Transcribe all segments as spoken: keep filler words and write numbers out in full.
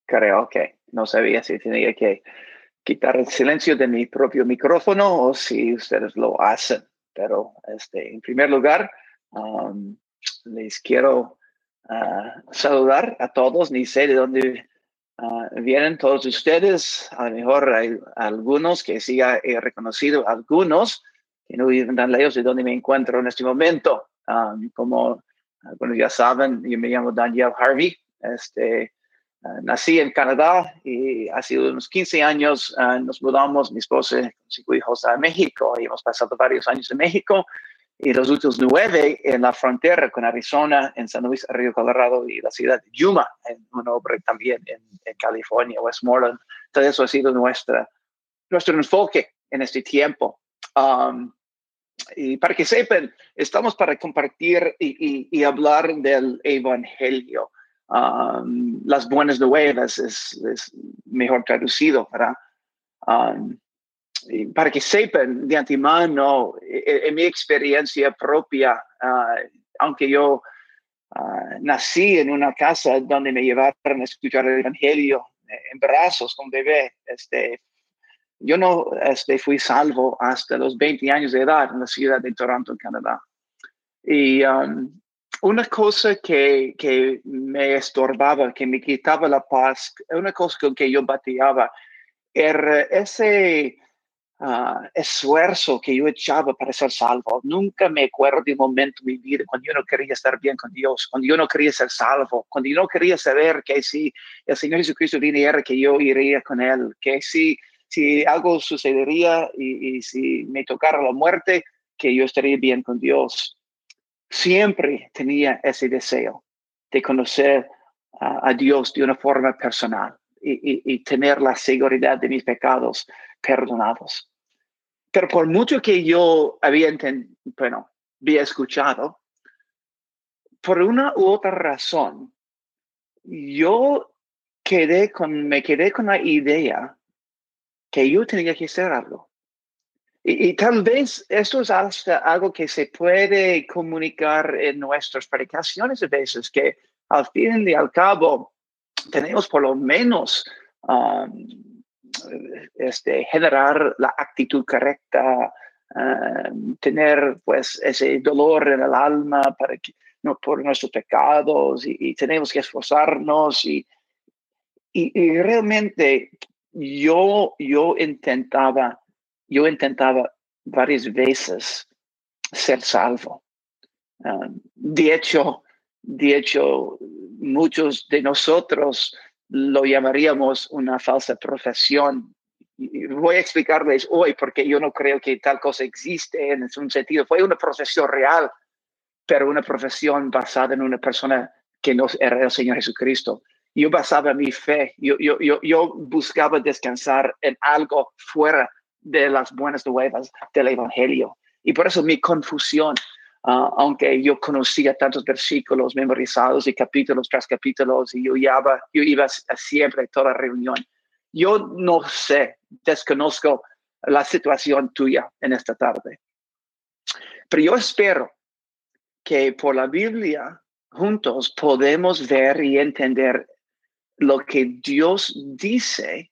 Creo que no sabía si tenía que quitar el silencio de mi propio micrófono o si ustedes lo hacen. Pero este, en primer lugar, um, les quiero uh, saludar a todos. Ni sé de dónde uh, vienen todos ustedes. A lo mejor hay algunos que sí he reconocido, algunos que no viven tan lejos de donde me encuentro en este momento. Um, como algunos ya saben, yo me llamo Daniel Harvey. Este, Uh, nací en Canadá y hace unos quince años uh, nos mudamos, mi esposa y cinco hijos, a México, y hemos pasado varios años en México y los últimos nueve en la frontera con Arizona, en San Luis Río Colorado y la ciudad de Yuma, en un obra también en, en California, Westmoreland. Todo eso ha sido nuestra, nuestro enfoque en este tiempo. Um, y para que sepan, estamos para compartir y, y, y hablar del Evangelio. Um, las buenas nuevas es, es mejor traducido, ¿verdad? Um, y para que sepan de antemano, en, en mi experiencia propia, uh, aunque yo uh, nací en una casa donde me llevaron a escuchar el Evangelio en brazos con bebé, este, yo no este, fui salvo hasta los veinte años de edad en la ciudad de Toronto, Canadá. Y um, una cosa que, que me estorbaba, que me quitaba la paz, una cosa con que yo bateaba, era ese uh, esfuerzo que yo echaba para ser salvo. Nunca me acuerdo de un momento en mi vida cuando yo no quería estar bien con Dios, cuando yo no quería ser salvo, cuando yo no quería saber que si el Señor Jesucristo viniera, que yo iría con Él, que si, si algo sucedería y, y si me tocara la muerte, que yo estaría bien con Dios. Siempre tenía ese deseo de conocer uh, a Dios de una forma personal y, y, y tener la seguridad de mis pecados perdonados. Pero por mucho que yo había, bueno, había escuchado, por una u otra razón, yo quedé con, me quedé con la idea que yo tenía que hacer algo. Y, y tal vez esto es hasta algo que se puede comunicar en nuestras predicaciones a veces, que al fin y al cabo tenemos por lo menos um, este, generar la actitud correcta, uh, tener pues ese dolor en el alma para que, no, por nuestros pecados y, y tenemos que esforzarnos y, y, y realmente yo, yo intentaba Yo intentaba varias veces ser salvo. Um, de hecho, de hecho, muchos de nosotros lo llamaríamos una falsa profesión. Y voy a explicarles hoy porque yo no creo que tal cosa existe en un sentido. Fue una profesión real, pero una profesión basada en una persona que no era el Señor Jesucristo. Yo basaba mi fe, yo, yo, yo, yo buscaba descansar en algo fuera de las buenas nuevas del Evangelio. Y por eso mi confusión, uh, aunque yo conocía tantos versículos memorizados y capítulos tras capítulos, y yo iba, yo iba a siempre a toda reunión. Yo no sé, desconozco la situación tuya en esta tarde. Pero yo espero que por la Biblia juntos podemos ver y entender lo que Dios dice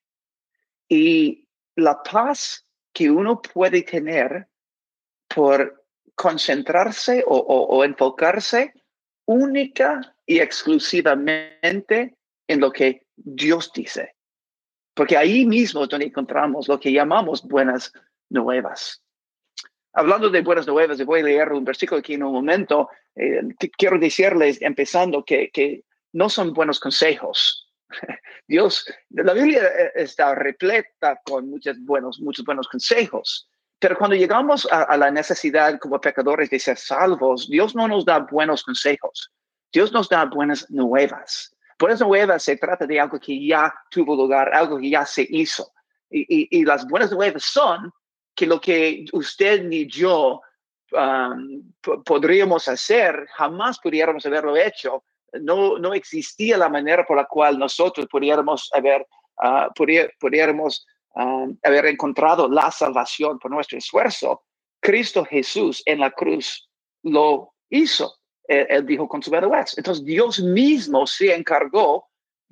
y la paz que uno puede tener por concentrarse o, o, o enfocarse única y exclusivamente en lo que Dios dice. Porque ahí mismo es donde encontramos lo que llamamos buenas nuevas. Hablando de buenas nuevas, voy a leer un versículo aquí en un momento. Eh, quiero decirles, empezando, que, que no son buenos consejos. Dios, la Biblia está repleta con muchos buenos, muchos buenos consejos. Pero cuando llegamos a, a la necesidad como pecadores de ser salvos, Dios no nos da buenos consejos. Dios nos da buenas nuevas. Buenas nuevas se trata de algo que ya tuvo lugar, algo que ya se hizo. Y, y, y las buenas nuevas son que lo que usted ni yo um, p- podríamos hacer, jamás pudiéramos haberlo hecho. No, no existía la manera por la cual nosotros pudiéramos haber, uh, pudier, pudiéramos, um, haber encontrado la salvación por nuestro esfuerzo. Cristo Jesús en la cruz lo hizo. Él, él dijo con su verdad. Entonces Dios mismo se encargó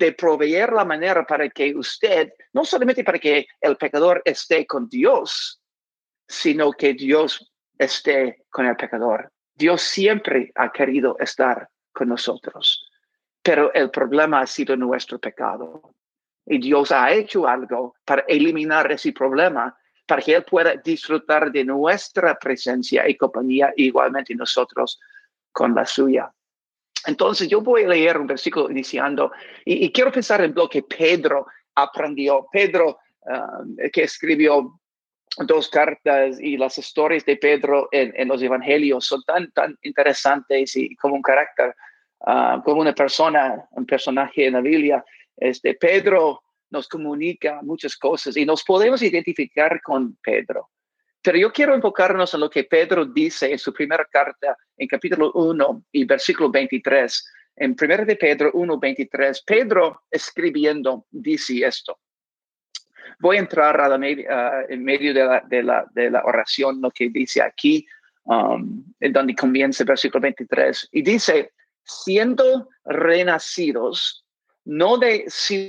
de proveer la manera para que usted, no solamente para que el pecador esté con Dios, sino que Dios esté con el pecador. Dios siempre ha querido estar con nosotros, pero el problema ha sido nuestro pecado. Y Dios ha hecho algo para eliminar ese problema, para que Él pueda disfrutar de nuestra presencia y compañía, igualmente nosotros con la suya. Entonces yo voy a leer un versículo iniciando, y, y quiero pensar en lo que Pedro aprendió. Pedro, uh, que escribió dos cartas, y las historias de Pedro en, en los evangelios son tan, tan interesantes, y como un carácter, uh, como una persona, un personaje en la Biblia. Este, Pedro nos comunica muchas cosas y nos podemos identificar con Pedro. Pero yo quiero enfocarnos en lo que Pedro dice en su primera carta, en capítulo uno y versículo veintitrés. En primera de Pedro uno, veintitrés, Pedro escribiendo dice esto. Voy a entrar a la media, uh, en medio de la, de, la, de la oración, lo que dice aquí, um, en donde comienza el versículo veintitrés. Y dice, siendo renacidos, no de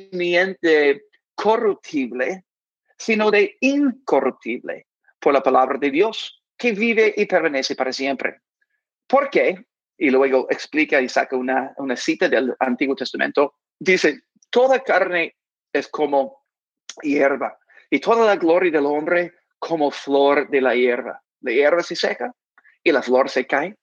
simiente corruptible, sino de incorruptible, por la palabra de Dios, que vive y permanece para siempre. ¿Por qué? Y luego explica y saca una, una cita del Antiguo Testamento. Dice, toda carne es como hierba, y toda la gloria del hombre como flor de la hierba. La hierba se seca y la flor se cae,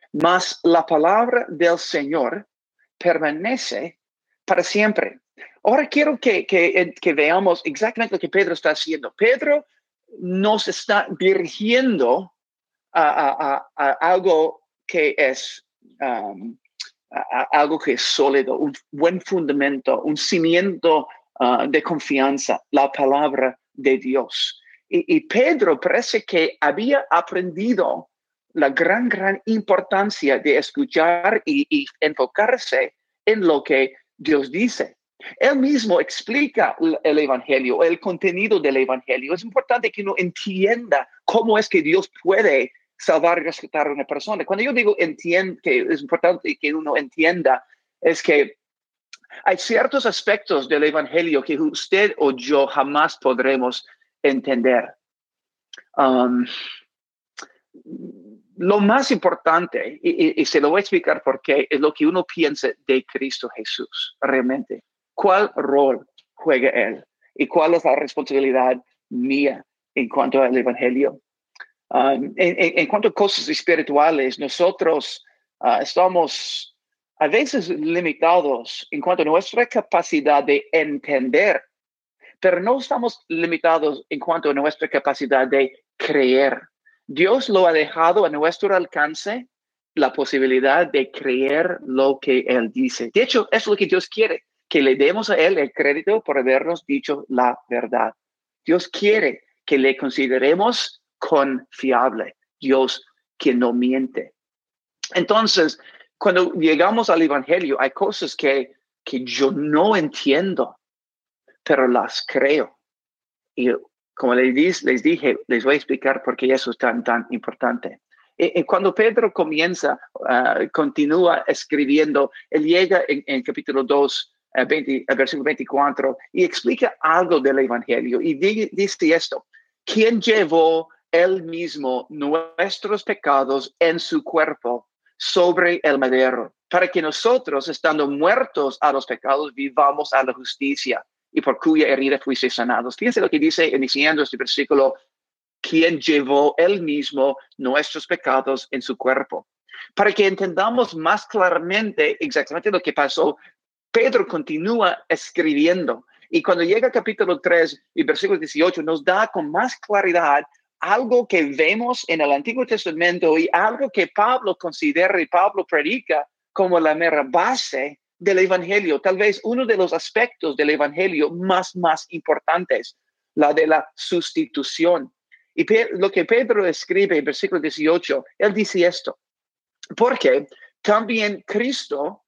mas la palabra del Señor permanece para siempre. Ahora quiero que, que, que veamos exactamente lo que Pedro está haciendo. Pedro nos está dirigiendo a, a, a, a algo que es um, a, a algo que es sólido, un buen fundamento, un cimiento uh, de confianza, la palabra de Dios. Y, y Pedro parece que había aprendido la gran, gran importancia de escuchar y, y enfocarse en lo que Dios dice. Él mismo explica el evangelio, el contenido del evangelio. Es importante que uno entienda cómo es que Dios puede salvar y rescatar a una persona. Cuando yo digo entiende, que es importante que uno entienda, es que hay ciertos aspectos del evangelio que usted o yo jamás podremos entender. Um, lo más importante, y, y, y se lo voy a explicar por qué, es lo que uno piensa de Cristo Jesús, realmente. ¿Cuál rol juega Él? ¿Y cuál es la responsabilidad mía en cuanto al evangelio? Um, en, en, en cuanto a cosas espirituales, nosotros uh, estamos a veces limitados en cuanto a nuestra capacidad de entender, pero no estamos limitados en cuanto a nuestra capacidad de creer. Dios lo ha dejado a nuestro alcance, la posibilidad de creer lo que Él dice. De hecho, es lo que Dios quiere, que le demos a Él el crédito por habernos dicho la verdad. Dios quiere que le consideremos confiable, Dios que no miente. Entonces, cuando llegamos al evangelio, hay cosas que, que yo no entiendo, pero las creo. Y como les, les dije, les voy a explicar por qué eso es tan, tan importante. Y, y cuando Pedro comienza, uh, continúa escribiendo, él llega en, en capítulo dos, uh, veinte, uh, versículo veinticuatro, y explica algo del evangelio. Y di, dice esto, ¿quién llevó él mismo nuestros pecados en su cuerpo sobre el madero, para que nosotros, estando muertos a los pecados, vivamos a la justicia, y por cuya herida fuiste sanados? Fíjense lo que dice iniciando este versículo, quien llevó él mismo nuestros pecados en su cuerpo. Para que entendamos más claramente exactamente lo que pasó, Pedro continúa escribiendo, y cuando llega al capítulo tres y versículo dieciocho, nos da con más claridad algo que vemos en el Antiguo Testamento y algo que Pablo considera y Pablo predica como la mera base del evangelio, tal vez uno de los aspectos del evangelio más, más importantes, la de la sustitución. Y lo que Pedro escribe en versículo dieciocho, él dice esto, porque también Cristo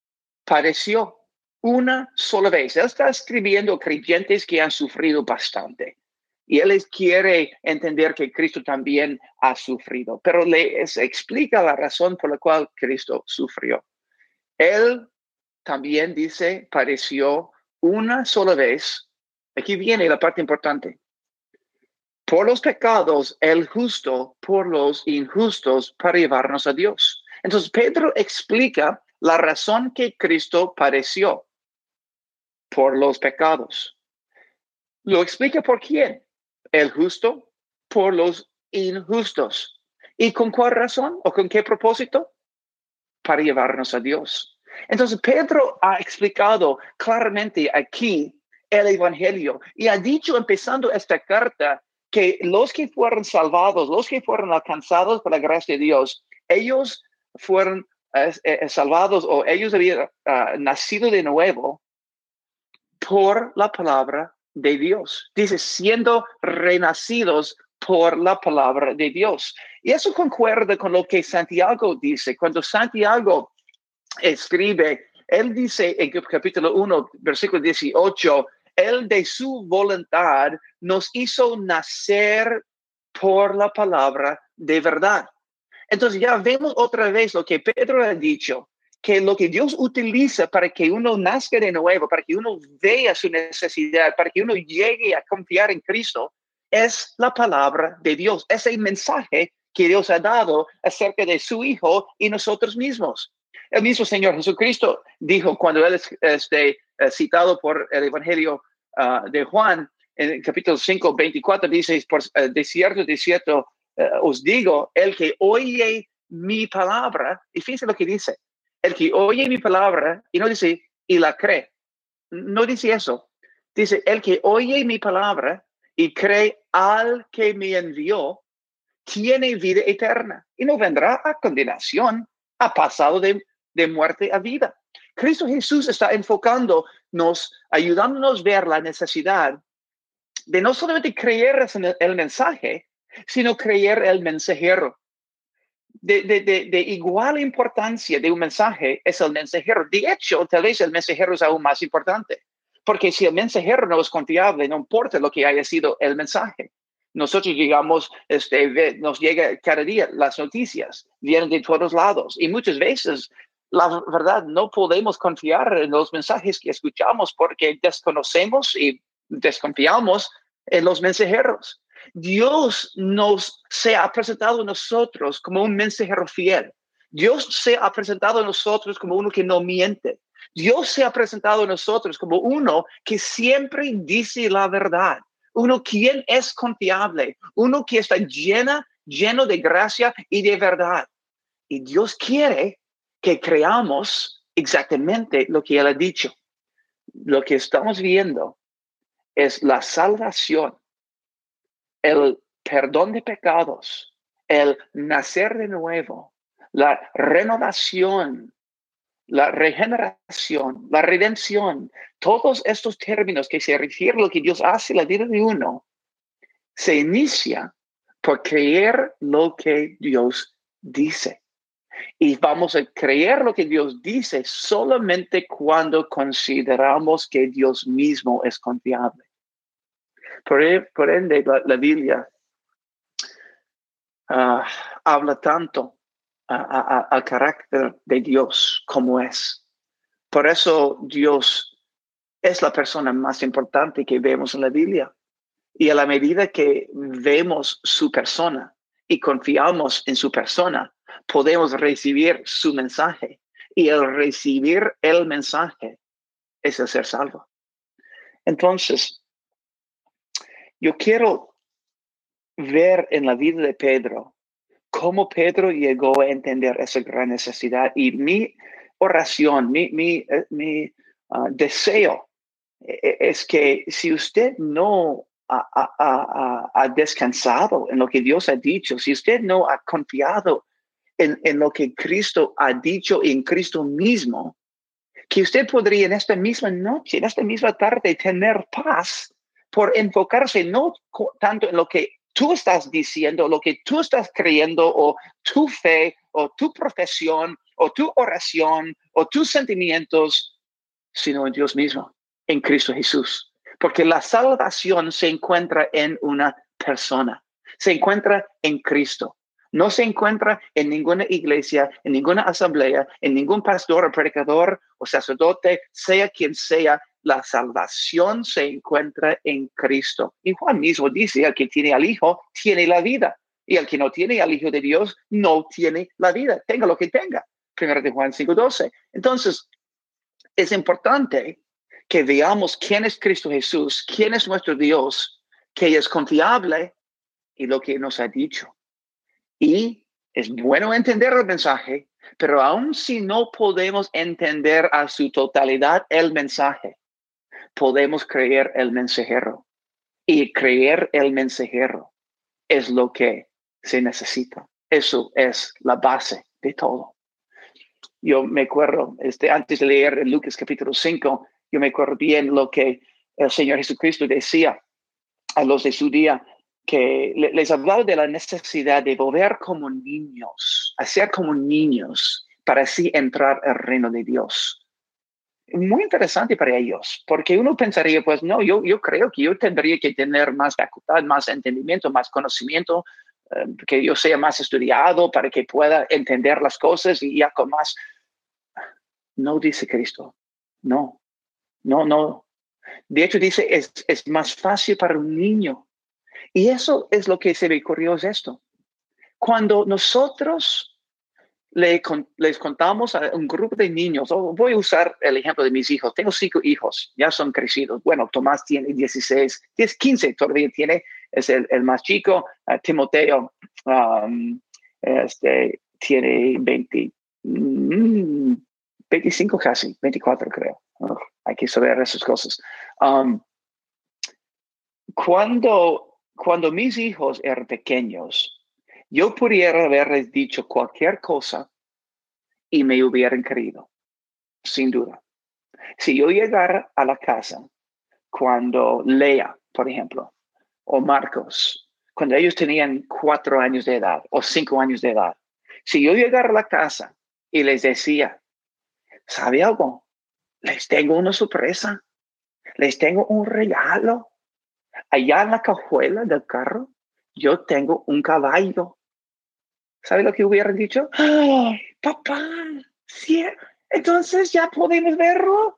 padeció una sola vez. Él está escribiendo creyentes que han sufrido bastante. Y él les quiere entender que Cristo también ha sufrido, pero les explica la razón por la cual Cristo sufrió. Él también dice, padeció una sola vez. Aquí viene la parte importante. Por los pecados, el justo por los injustos para llevarnos a Dios. Entonces, Pedro explica la razón que Cristo padeció por los pecados. Lo explica por quién. El justo por los injustos. ¿Y con cuál razón o con qué propósito? Para llevarnos a Dios. Entonces, Pedro ha explicado claramente aquí el evangelio y ha dicho, empezando esta carta, que los que fueron salvados, los que fueron alcanzados por la gracia de Dios, ellos fueron eh, eh, salvados o ellos habían uh, nacido de nuevo por la palabra de Dios. Dice, siendo renacidos por la palabra de Dios. Y eso concuerda con lo que Santiago dice. Cuando Santiago escribe, él dice en capítulo uno, versículo dieciocho, él de su voluntad nos hizo nacer por la palabra de verdad. Entonces ya vemos otra vez lo que Pedro ha dicho, que lo que Dios utiliza para que uno nazca de nuevo, para que uno vea su necesidad, para que uno llegue a confiar en Cristo, es la palabra de Dios, es el mensaje que Dios ha dado acerca de su Hijo y nosotros mismos. El mismo Señor Jesucristo dijo cuando él es este, citado por el Evangelio uh, de Juan, en el capítulo cinco, veinticuatro, dice, por, uh, de cierto, de cierto, uh, os digo, el que oye mi palabra, y fíjense lo que dice, el que oye mi palabra, y no dice, y la cree, no dice eso, dice, el que oye mi palabra y cree al que me envió, tiene vida eterna y no vendrá a condenación, ha pasado de, de muerte a vida. Cristo Jesús está enfocándonos, ayudándonos a ver la necesidad de no solamente creer en el, el mensaje, sino creer el mensajero. De, de, de, de igual importancia de un mensaje es el mensajero. De hecho, tal vez el mensajero es aún más importante, porque si el mensajero no es confiable, no importa lo que haya sido el mensaje. Nosotros llegamos, este, nos llega cada día las noticias, vienen de todos lados y muchas veces, la verdad, no podemos confiar en los mensajes que escuchamos porque desconocemos y desconfiamos en los mensajeros. Dios nos se ha presentado a nosotros como un mensajero fiel. Dios se ha presentado a nosotros como uno que no miente. Dios se ha presentado a nosotros como uno que siempre dice la verdad. Uno quien es confiable. Uno que está llena, lleno de gracia y de verdad. Y Dios quiere que creamos exactamente lo que Él ha dicho. Lo que estamos viendo es la salvación, el perdón de pecados, el nacer de nuevo, la renovación, la regeneración, la redención, todos estos términos que se refieren a lo que Dios hace en la vida de uno, se inicia por creer lo que Dios dice. Y vamos a creer lo que Dios dice solamente cuando consideramos que Dios mismo es confiable. Por, por ende, la, la Biblia uh, habla tanto al carácter de Dios como es. Por eso Dios es la persona más importante que vemos en la Biblia. Y a la medida que vemos su persona y confiamos en su persona, podemos recibir su mensaje. Y el recibir el mensaje es el ser salvo. Entonces, yo quiero ver en la vida de Pedro cómo Pedro llegó a entender esa gran necesidad. Y mi oración, mi, mi, mi uh, deseo es que si usted no ha, ha, ha, ha descansado en lo que Dios ha dicho, si usted no ha confiado en, en lo que Cristo ha dicho en Cristo mismo, que usted podría en esta misma noche, en esta misma tarde, tener paz por enfocarse no tanto en lo que tú estás diciendo, lo que tú estás creyendo, o tu fe, o tu profesión, o tu oración, o tus sentimientos, sino en Dios mismo, en Cristo Jesús. Porque la salvación se encuentra en una persona, se encuentra en Cristo. No se encuentra en ninguna iglesia, en ninguna asamblea, en ningún pastor o predicador o sacerdote, sea quien sea. La salvación se encuentra en Cristo. Y Juan mismo dice, el que tiene al Hijo, tiene la vida. Y el que no tiene al Hijo de Dios, no tiene la vida. Tenga lo que tenga. Primero de Juan cinco doce. Entonces, es importante que veamos quién es Cristo Jesús, quién es nuestro Dios, que es confiable y lo que nos ha dicho. Y es bueno entender el mensaje, pero aun si no podemos entender a su totalidad el mensaje, podemos creer el mensajero. Y creer el mensajero es lo que se necesita. Eso es la base de todo. Yo me acuerdo, este, antes de leer en Lucas capítulo cinco, yo me acuerdo bien lo que el Señor Jesucristo decía a los de su día, que les hablaba de la necesidad de volver como niños, hacer como niños, para así entrar al reino de Dios. Muy interesante para ellos, porque uno pensaría, pues no, yo, yo creo que yo tendría que tener más facultad, más entendimiento, más conocimiento, eh, que yo sea más estudiado para que pueda entender las cosas y ya con más. No dice Cristo, no, no, no. De hecho dice, es, es más fácil para un niño. Y eso es lo que se ve curioso esto. Cuando nosotros le, con, les contamos a un grupo de niños, oh, voy a usar el ejemplo de mis hijos, tengo cinco hijos, ya son crecidos. Bueno, Tomás tiene dieciséis, diez, quince todavía tiene, es el, el más chico. Uh, Timoteo um, este, tiene veinte, mm, veinticinco casi, veinticuatro creo. Oh, hay que saber esas cosas. Um, cuando, cuando mis hijos eran pequeños, yo pudiera haberles dicho cualquier cosa y me hubieran creído, sin duda. Si yo llegara a la casa cuando Lea, por ejemplo, o Marcos, cuando ellos tenían cuatro años de edad o cinco años de edad, si yo llegara a la casa y les decía, ¿sabe algo? Les tengo una sorpresa, les tengo un regalo. Allá en la cajuela del carro, yo tengo un caballo. ¿Sabe lo que hubieran dicho? ¡Oh, papá! ¿Sí? Entonces ya podemos verlo.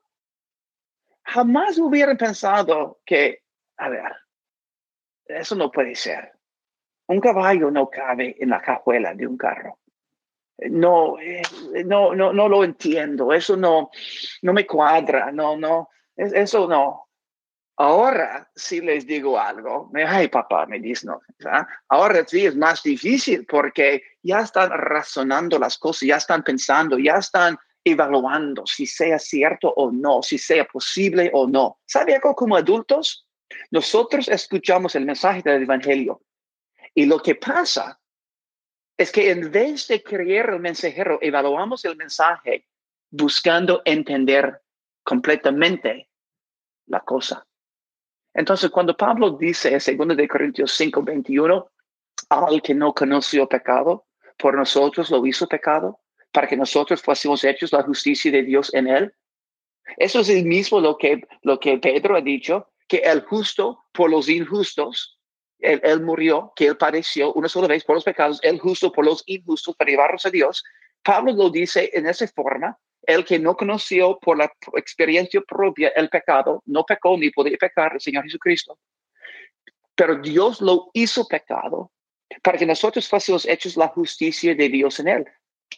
Jamás hubieran pensado que, a ver, eso no puede ser. Un caballo no cabe en la cajuela de un carro. No, eh, no, no, no lo entiendo. Eso no, no me cuadra. No, no, eso no. Ahora sí les digo algo. Ay, papá, me dice, no. ¿Verdad? Ahora sí es más difícil porque ya están razonando las cosas, ya están pensando, ya están evaluando si sea cierto o no, si sea posible o no. ¿Sabe algo? Como adultos, nosotros escuchamos el mensaje del evangelio y lo que pasa es que en vez de creer el mensajero, evaluamos el mensaje buscando entender completamente la cosa. Entonces, cuando Pablo dice en segundo de Corintios cinco, veintiuno, al que no conoció pecado, por nosotros lo hizo pecado, para que nosotros fuésemos hechos la justicia de Dios en él. Eso es el mismo lo que, lo que Pedro ha dicho, que el justo por los injustos, él, él murió, que él padeció una sola vez por los pecados, el justo por los injustos para llevarlos a Dios. Pablo lo dice en esa forma. El que no conoció por la experiencia propia el pecado, no pecó ni podía pecar, el Señor Jesucristo. Pero Dios lo hizo pecado para que nosotros fuésemos hechos la justicia de Dios en él.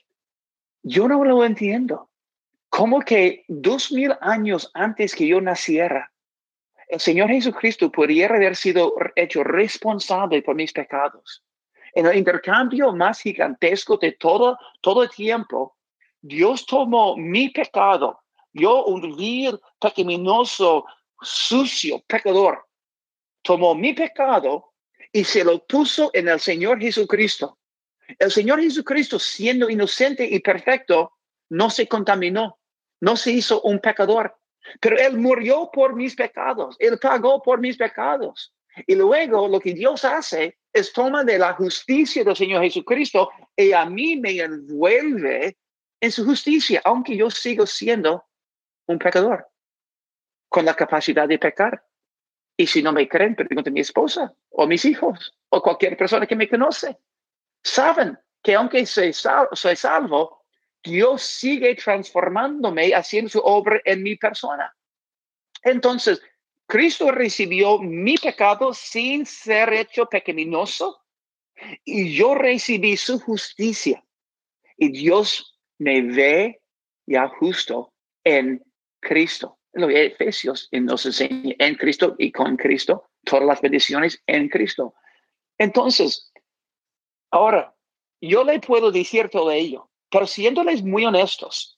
Yo no lo entiendo. ¿Cómo que dos mil años antes que yo naciera, el Señor Jesucristo pudiera haber sido hecho responsable por mis pecados? En el intercambio más gigantesco de todo, todo el tiempo, Dios tomó mi pecado, yo un vil, pecaminoso, sucio, pecador, tomó mi pecado y se lo puso en el Señor Jesucristo. El Señor Jesucristo, siendo inocente y perfecto, no se contaminó, no se hizo un pecador, pero Él murió por mis pecados, Él pagó por mis pecados. Y luego lo que Dios hace es toma de la justicia del Señor Jesucristo y a mí me envuelve en su justicia, aunque yo sigo siendo un pecador, con la capacidad de pecar. Y si no me creen, pregúntenme a mi esposa, o mis hijos, o cualquier persona que me conoce. saben que aunque soy, sal soy salvo, Dios sigue transformándome, haciendo su obra en mi persona. Entonces, Cristo recibió mi pecado sin ser hecho pecaminoso y yo recibí su justicia. Y Dios me ve ya justo en Cristo. Lo que Efesios nos enseña, en Cristo y con Cristo, todas las bendiciones en Cristo. Entonces, ahora, yo le puedo decir todo ello, pero siéndoles muy honestos,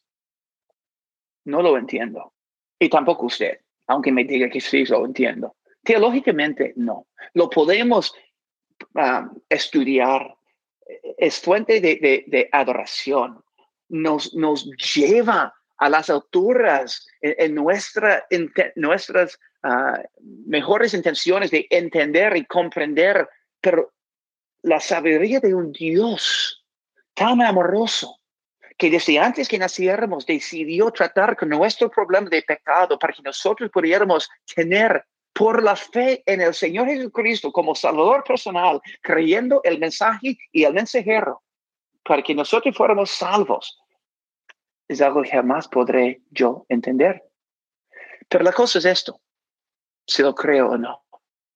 no lo entiendo. Y tampoco usted, aunque me diga que sí lo entiendo. Teológicamente, no. Lo podemos uh, estudiar. Es fuente de, de, de adoración. Nos, nos lleva a las alturas en, en, nuestra, en te, nuestras uh, mejores intenciones de entender y comprender, pero la sabiduría de un Dios tan amoroso que desde antes que naciéramos decidió tratar con nuestro problema de pecado para que nosotros pudiéramos tener por la fe en el Señor Jesucristo como Salvador personal, creyendo el mensaje y el mensajero, para que nosotros fuéramos salvos. Es algo que jamás podré yo entender. Pero la cosa es esto, si lo creo o no.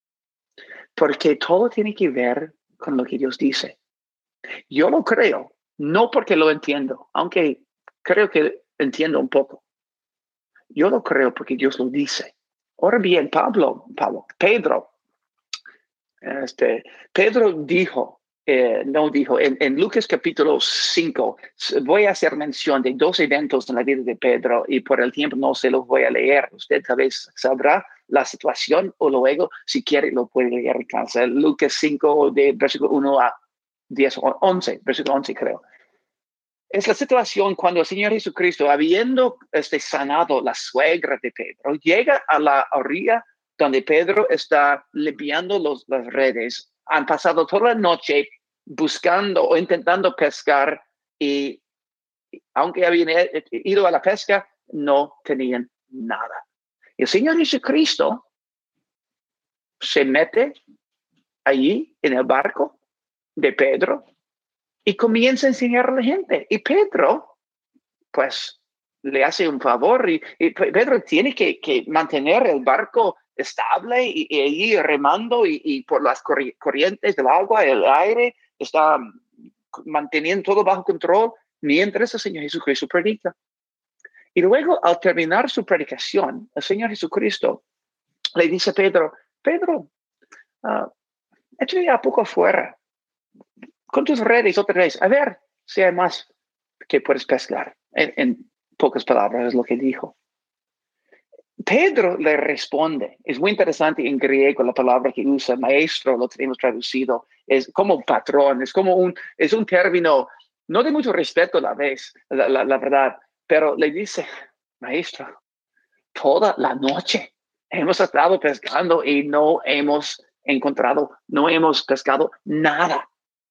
Porque todo tiene que ver con lo que Dios dice. Yo lo creo, no porque lo entiendo, aunque creo que entiendo un poco. Yo lo creo porque Dios lo dice. Ahora bien, Pablo, Pablo, Pedro, este, Pedro dijo, eh, no dijo, en, en Lucas capítulo cinco, voy a hacer mención de dos eventos en la vida de Pedro y por el tiempo no se los voy a leer. Usted tal vez sabrá la situación o luego, si quiere, lo puede leer en casa. Lucas cinco, de versículo uno a diez, once, versículo once creo. Es la situación cuando el Señor Jesucristo, habiendo este, sanado la suegra de Pedro, llega a la orilla donde Pedro está limpiando los, las redes. Han pasado toda la noche buscando o intentando pescar y aunque habían ido a la pesca, no tenían nada. Y el Señor Jesucristo se mete allí en el barco de Pedro y comienza a enseñar a la gente. Y Pedro, pues, le hace un favor y, y Pedro tiene que, que mantener el barco estable y, y allí remando y, y por las corrientes del agua, el aire, está manteniendo todo bajo control mientras el Señor Jesucristo predica. Y luego, al terminar su predicación, el Señor Jesucristo le dice a Pedro, Pedro, uh, échale a poco afuera con tus redes otra vez, a ver si hay más que puedes pescar. En, en pocas palabras es lo que dijo. Pedro le responde, es muy interesante en griego la palabra que usa, maestro, lo tenemos traducido, es como patrón, es como un, es un término, no de mucho respeto a la vez, la, la, la verdad, pero le dice, maestro, toda la noche hemos estado pescando y no hemos encontrado, no hemos pescado nada.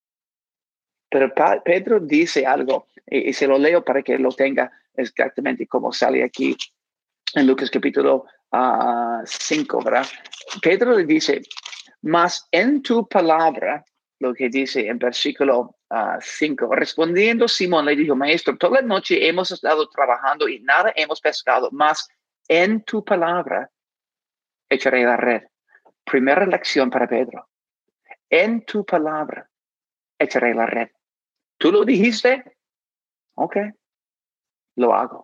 Pero Pedro dice algo, y, y se lo leo para que lo tenga exactamente como sale aquí en Lucas capítulo cinco, uh, ¿verdad? Pedro le dice, mas en tu palabra, lo que dice en versículo cinco, uh, respondiendo Simón le dijo, maestro, toda la noche hemos estado trabajando y nada hemos pescado, mas en tu palabra echaré la red. Primera lección para Pedro. En tu palabra echaré la red. ¿Tú lo dijiste? Ok, lo hago.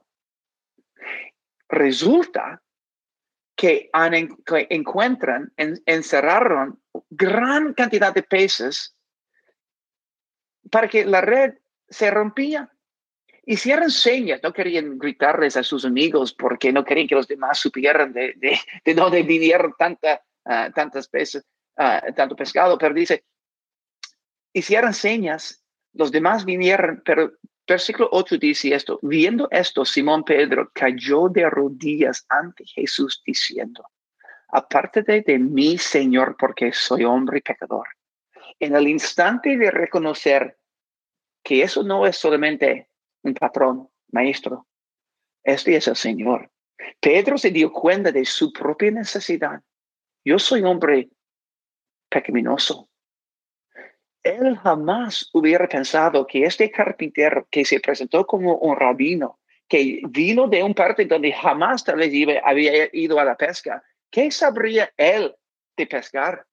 Resulta que, han, que encuentran, en, encerraron gran cantidad de peces para que la red se rompía. Hicieron señas, no querían gritarles a sus amigos porque no querían que los demás supieran de, de, de dónde vinieron tanta, uh, tantas peces, uh, tanto pescado, pero dice, hicieron señas, los demás vinieron, pero versículo ocho dice esto, viendo esto, Simón Pedro cayó de rodillas ante Jesús diciendo, apártate de mí, Señor, porque soy hombre pecador. En el instante de reconocer que eso no es solamente un patrón, maestro, este es el Señor. Pedro se dio cuenta de su propia necesidad. Yo soy hombre pecaminoso. él jamás hubiera pensado que este carpintero que se presentó como un rabino, que vino de un parte donde jamás tal vez iba, había ido a la pesca, ¿qué sabría él de pescar?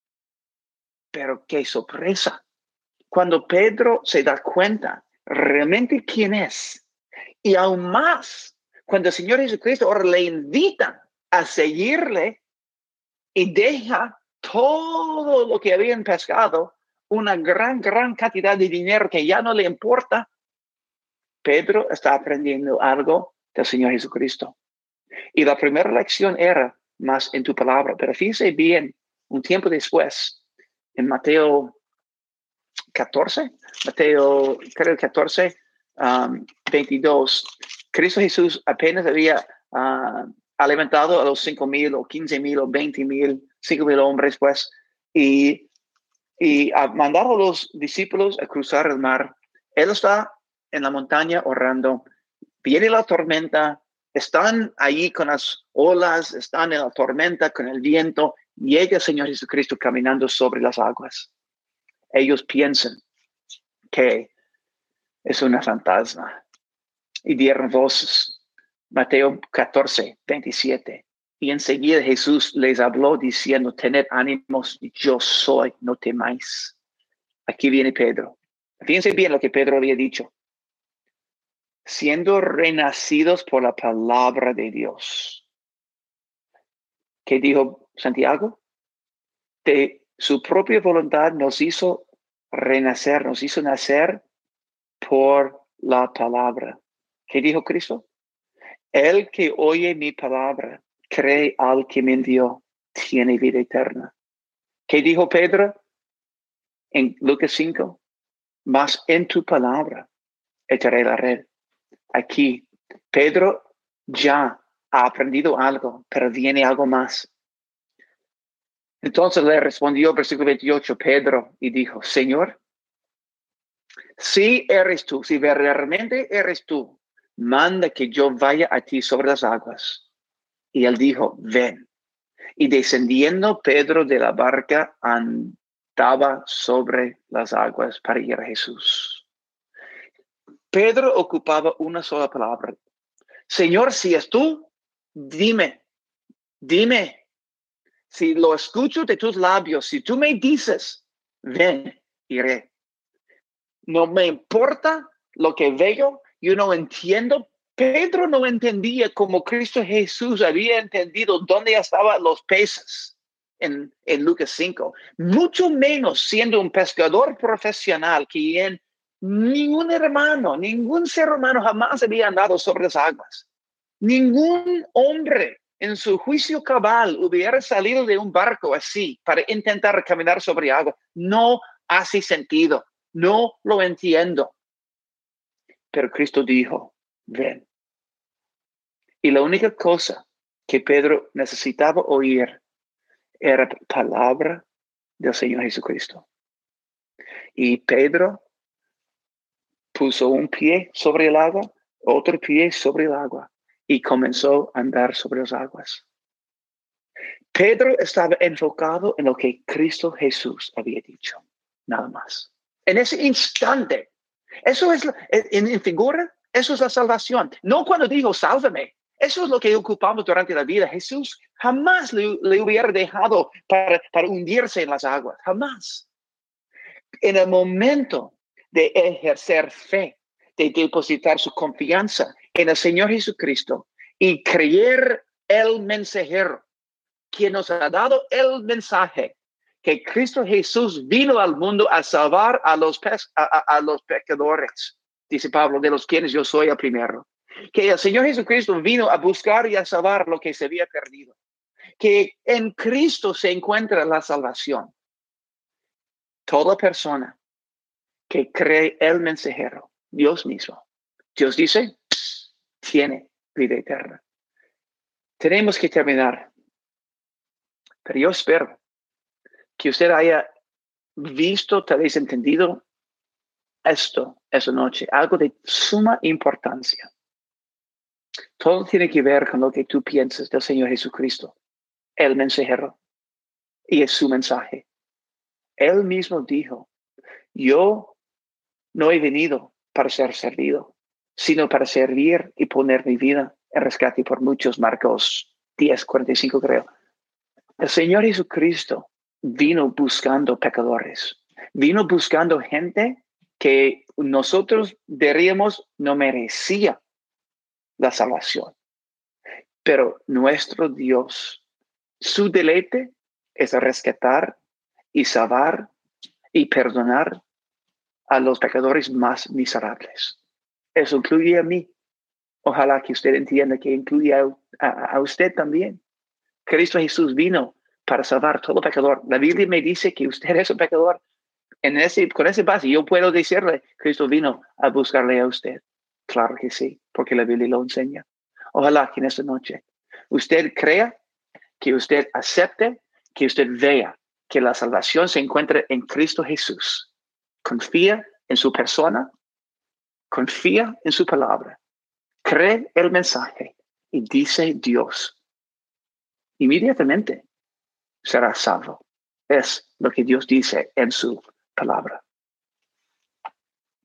Pero qué sorpresa. Cuando Pedro se da cuenta realmente quién es, y aún más, cuando el Señor Jesucristo ahora le invita a seguirle y deja todo lo que habían pescado, una gran, gran cantidad de dinero que ya no le importa, Pedro está aprendiendo algo del Señor Jesucristo. Y la primera lección era más en tu palabra. Pero fíjese bien, un tiempo después, en Mateo catorce, Mateo creo catorce, um, veintidós, Cristo Jesús apenas había uh, alimentado a los cinco mil o quince mil o veinte mil, cinco mil hombres, pues, y, y a mandar a los discípulos a cruzar el mar. Él está en la montaña orando, viene la tormenta, están ahí con las olas, están en la tormenta con el viento, llega el Señor Jesucristo caminando sobre las aguas. Ellos piensan que es una fantasma y dieron voces. Mateo catorce, veintisiete. Y enseguida Jesús les habló diciendo, tened ánimos, yo soy, no temáis. Aquí viene Pedro. Fíjense bien lo que Pedro había dicho. Siendo renacidos por la palabra de Dios. ¿Qué dijo Santiago? De su propia voluntad nos hizo renacer, nos hizo nacer por la palabra. ¿Qué dijo Cristo? El que oye mi palabra, cree al que me envió, tiene vida eterna. ¿Qué dijo Pedro en Lucas cinco? Mas en tu palabra echaré la red. Aquí, Pedro ya ha aprendido algo, pero viene algo más. Entonces le respondió, versículo veintiocho, Pedro, y dijo, Señor, si eres tú, si verdaderamente eres tú, manda que yo vaya a ti sobre las aguas. Y él dijo, ven. Y descendiendo Pedro de la barca, andaba sobre las aguas para ir a Jesús. Pedro ocupaba una sola palabra. Señor, si es tú, dime, dime. Si lo escucho de tus labios, si tú me dices, ven, iré. No me importa lo que veo, yo no entiendo. Pedro no entendía como Cristo Jesús había entendido dónde estaban los peces en, en Lucas cinco. Mucho menos siendo un pescador profesional, quien ningún hermano, ningún ser humano jamás había andado sobre las aguas. Ningún hombre en su juicio cabal hubiera salido de un barco así para intentar caminar sobre agua. No hace sentido. No lo entiendo. Pero Cristo dijo, ven. Y la única cosa que Pedro necesitaba oír era palabra del Señor Jesucristo. Y Pedro puso un pie sobre el agua, otro pie sobre el agua, y comenzó a andar sobre las aguas. Pedro estaba enfocado en lo que Cristo Jesús había dicho, nada más. En ese instante, eso es, en, en figura, eso es la salvación. No cuando digo, sálvame. Eso es lo que ocupamos durante la vida. Jesús jamás le, le hubiera dejado para, para hundirse en las aguas. Jamás. En el momento de ejercer fe, de depositar su confianza en el Señor Jesucristo y creer el mensajero, quien nos ha dado el mensaje que Cristo Jesús vino al mundo a salvar a los, pe a, a, a los pecadores, dice Pablo, de los quienes yo soy el primero. Que el Señor Jesucristo vino a buscar y a salvar lo que se había perdido. Que en Cristo se encuentra la salvación. Toda persona que cree el mensajero, Dios mismo, Dios dice, tiene vida eterna. Tenemos que terminar. Pero yo espero que usted haya visto, tal vez entendido esto esa noche, algo de suma importancia. Todo tiene que ver con lo que tú piensas del Señor Jesucristo, el mensajero, y es su mensaje. Él mismo dijo, Yo no he venido para ser servido, sino para servir y poner mi vida en rescate por muchos. Marcos diez, cuarenta y cinco, creo. El Señor Jesucristo vino buscando pecadores, vino buscando gente que nosotros diríamos no merecía la salvación. Pero nuestro Dios, su deleite es rescatar y salvar y perdonar a los pecadores más miserables. Eso incluye a mí. Ojalá que usted entienda que incluye a, a, a usted también. Cristo Jesús vino para salvar todo pecador. La Biblia me dice que usted es un pecador. En ese, con ese base, yo puedo decirle, Cristo vino a buscarle a usted. Claro que sí, porque la Biblia lo enseña. Ojalá que en esta noche usted crea, que usted acepte, que usted vea que la salvación se encuentra en Cristo Jesús. Confía en su persona, confía en su palabra, cree el mensaje y dice Dios. Inmediatamente será salvo. Es lo que Dios dice en su palabra.